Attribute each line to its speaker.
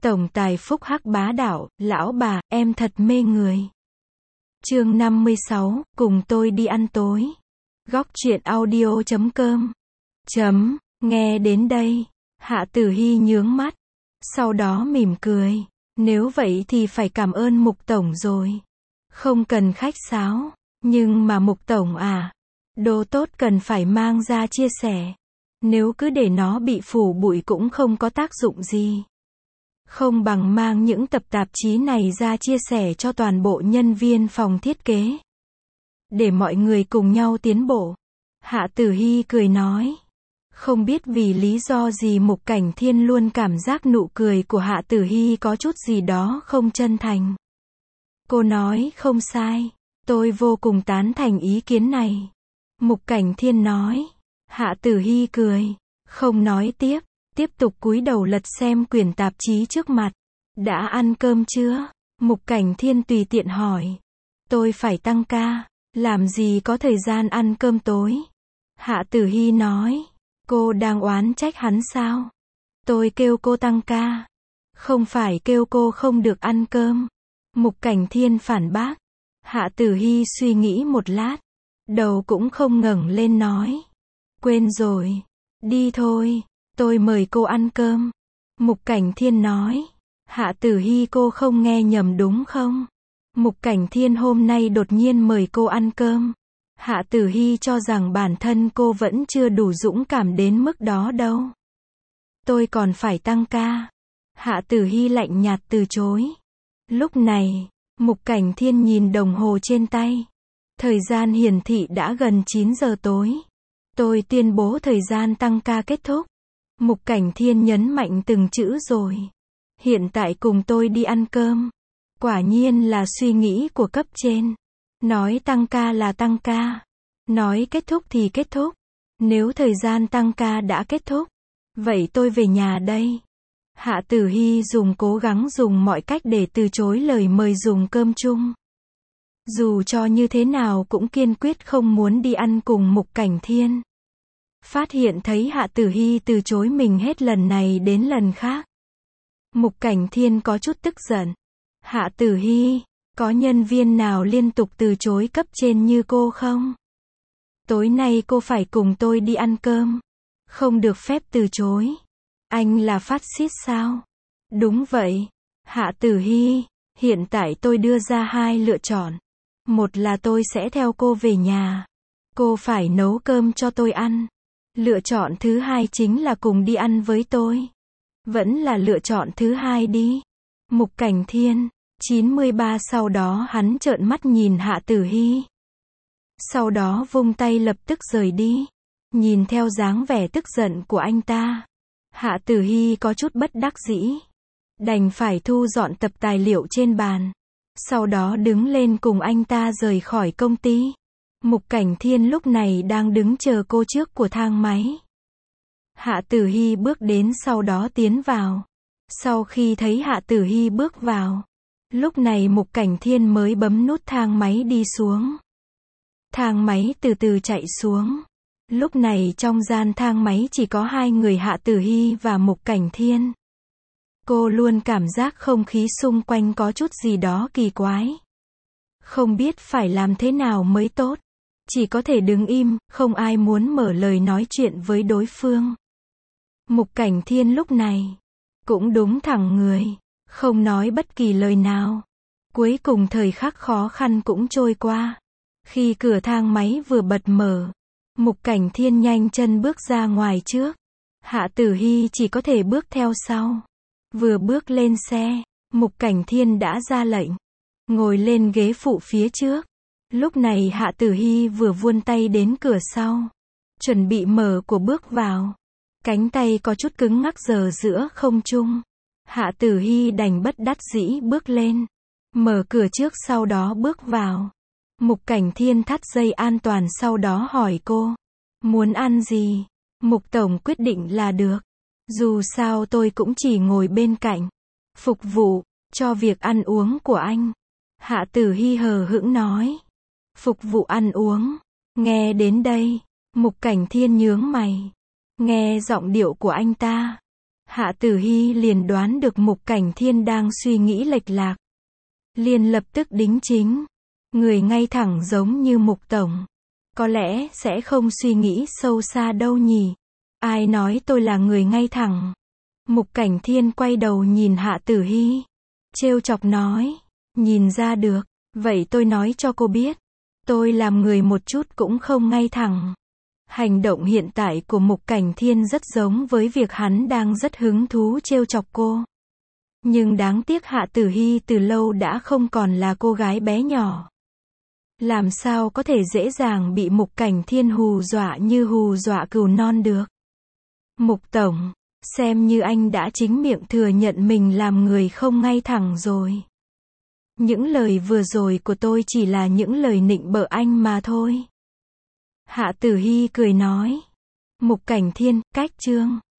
Speaker 1: Tổng tài phúc hắc bá đạo, lão bà, em thật mê người. Chương 56, cùng tôi đi ăn tối. Góc truyện audio.com. Nghe đến đây, Hạ Tử Hy nhướng mắt, sau đó mỉm cười. Nếu vậy thì phải cảm ơn Mục Tổng rồi. Không cần khách sáo, nhưng mà Mục Tổng à, đồ tốt cần phải mang ra chia sẻ. Nếu cứ để nó bị phủ bụi cũng không có tác dụng gì. Không bằng mang những tập tạp chí này ra chia sẻ cho toàn bộ nhân viên phòng thiết kế. Để mọi người cùng nhau tiến bộ. Hạ Tử Hy cười nói. Không biết vì lý do gì Mục Cảnh Thiên luôn cảm giác nụ cười của Hạ Tử Hy có chút gì đó không chân thành. Cô nói không sai. Tôi vô cùng tán thành ý kiến này. Mục Cảnh Thiên nói. Hạ Tử Hy cười. Không nói tiếp. Tiếp tục cúi đầu lật xem quyển tạp chí trước mặt. Đã ăn cơm chưa? Mục Cảnh Thiên tùy tiện hỏi. Tôi phải tăng ca. Làm gì có thời gian ăn cơm tối? Hạ Tử Hy nói. Cô đang oán trách hắn sao? Tôi kêu cô tăng ca. Không phải kêu cô không được ăn cơm. Mục Cảnh Thiên phản bác. Hạ Tử Hy suy nghĩ một lát. Đầu cũng không ngẩng lên nói. Quên rồi. Đi thôi. Tôi mời cô ăn cơm. Mục Cảnh Thiên nói. Hạ Tử Hy cô không nghe nhầm đúng không? Mục Cảnh Thiên hôm nay đột nhiên mời cô ăn cơm. Hạ Tử Hy cho rằng bản thân cô vẫn chưa đủ dũng cảm đến mức đó đâu. Tôi còn phải tăng ca. Hạ Tử Hy lạnh nhạt từ chối. Lúc này, Mục Cảnh Thiên nhìn đồng hồ trên tay. Thời gian hiển thị đã gần 9 giờ tối. Tôi tuyên bố thời gian tăng ca kết thúc. Mục Cảnh Thiên nhấn mạnh từng chữ rồi. Hiện tại cùng tôi đi ăn cơm. Quả nhiên là suy nghĩ của cấp trên. Nói tăng ca là tăng ca. Nói kết thúc thì kết thúc. Nếu thời gian tăng ca đã kết thúc, vậy tôi về nhà đây. Hạ Tử Hy cố gắng dùng mọi cách để từ chối lời mời dùng cơm chung. Dù cho như thế nào cũng kiên quyết không muốn đi ăn cùng Mục Cảnh Thiên. Phát hiện thấy Hạ Tử Hy từ chối mình hết lần này đến lần khác. Mục Cảnh Thiên có chút tức giận. Hạ Tử Hy, có nhân viên nào liên tục từ chối cấp trên như cô không? Tối nay cô phải cùng tôi đi ăn cơm. Không được phép từ chối. Anh là phát xít sao? Đúng vậy. Hạ Tử Hy, hiện tại tôi đưa ra hai lựa chọn. Một là tôi sẽ theo cô về nhà. Cô phải nấu cơm cho tôi ăn. Lựa chọn thứ hai chính là cùng đi ăn với tôi. Vẫn là lựa chọn thứ hai đi. Mục Cảnh Thiên, 93 sau đó hắn trợn mắt nhìn Hạ Tử Hy. Sau đó vung tay lập tức rời đi. Nhìn theo dáng vẻ tức giận của anh ta. Hạ Tử Hy có chút bất đắc dĩ. Đành phải thu dọn tập tài liệu trên bàn. Sau đó đứng lên cùng anh ta rời khỏi công ty. Mục Cảnh Thiên lúc này đang đứng chờ cô trước của thang máy. Hạ Tử Hy bước đến sau đó tiến vào. Sau khi thấy Hạ Tử Hy bước vào, lúc này Mục Cảnh Thiên mới bấm nút thang máy đi xuống. Thang máy từ từ chạy xuống. Lúc này trong gian thang máy chỉ có hai người Hạ Tử Hy và Mục Cảnh Thiên. Cô luôn cảm giác không khí xung quanh có chút gì đó kỳ quái. Không biết phải làm thế nào mới tốt. Chỉ có thể đứng im, không ai muốn mở lời nói chuyện với đối phương. Mục Cảnh Thiên lúc này cũng đúng thẳng người, không nói bất kỳ lời nào. Cuối cùng thời khắc khó khăn cũng trôi qua. Khi cửa thang máy vừa bật mở, Mục Cảnh Thiên nhanh chân bước ra ngoài trước. Hạ Tử Hy chỉ có thể bước theo sau. Vừa bước lên xe, Mục Cảnh Thiên đã ra lệnh. Ngồi lên ghế phụ phía trước. Lúc này Hạ Tử Hy vừa vươn tay đến cửa sau. Chuẩn bị mở của bước vào. Cánh tay có chút cứng ngắc giờ giữa không trung. Hạ Tử Hy đành bất đắc dĩ bước lên. Mở cửa trước sau đó bước vào. Mục Cảnh Thiên thắt dây an toàn sau đó hỏi cô. Muốn ăn gì? Mục Tổng quyết định là được. Dù sao tôi cũng chỉ ngồi bên cạnh. Phục vụ, cho việc ăn uống của anh. Hạ Tử Hy hờ hững nói. Phục vụ ăn uống. Nghe đến đây, Mục Cảnh Thiên nhướng mày. Nghe giọng điệu của anh ta. Hạ Tử Hy liền đoán được Mục Cảnh Thiên đang suy nghĩ lệch lạc. Liền lập tức đính chính. Người ngay thẳng giống như Mục Tổng. Có lẽ sẽ không suy nghĩ sâu xa đâu nhỉ. Ai nói tôi là người ngay thẳng? Mục Cảnh Thiên quay đầu nhìn Hạ Tử Hy. Trêu chọc nói. Nhìn ra được. Vậy tôi nói cho cô biết. Tôi làm người một chút cũng không ngay thẳng. Hành động hiện tại của Mục Cảnh Thiên rất giống với việc hắn đang rất hứng thú trêu chọc cô. Nhưng đáng tiếc Hạ Tử Hy từ lâu đã không còn là cô gái bé nhỏ. Làm sao có thể dễ dàng bị Mục Cảnh Thiên hù dọa như hù dọa cừu non được. Mục Tổng, xem như anh đã chính miệng thừa nhận mình làm người không ngay thẳng rồi. Những lời vừa rồi của tôi chỉ là những lời nịnh bợ anh mà thôi. Hạ Tử Hy cười nói. Mục Cảnh Thiên, cách chương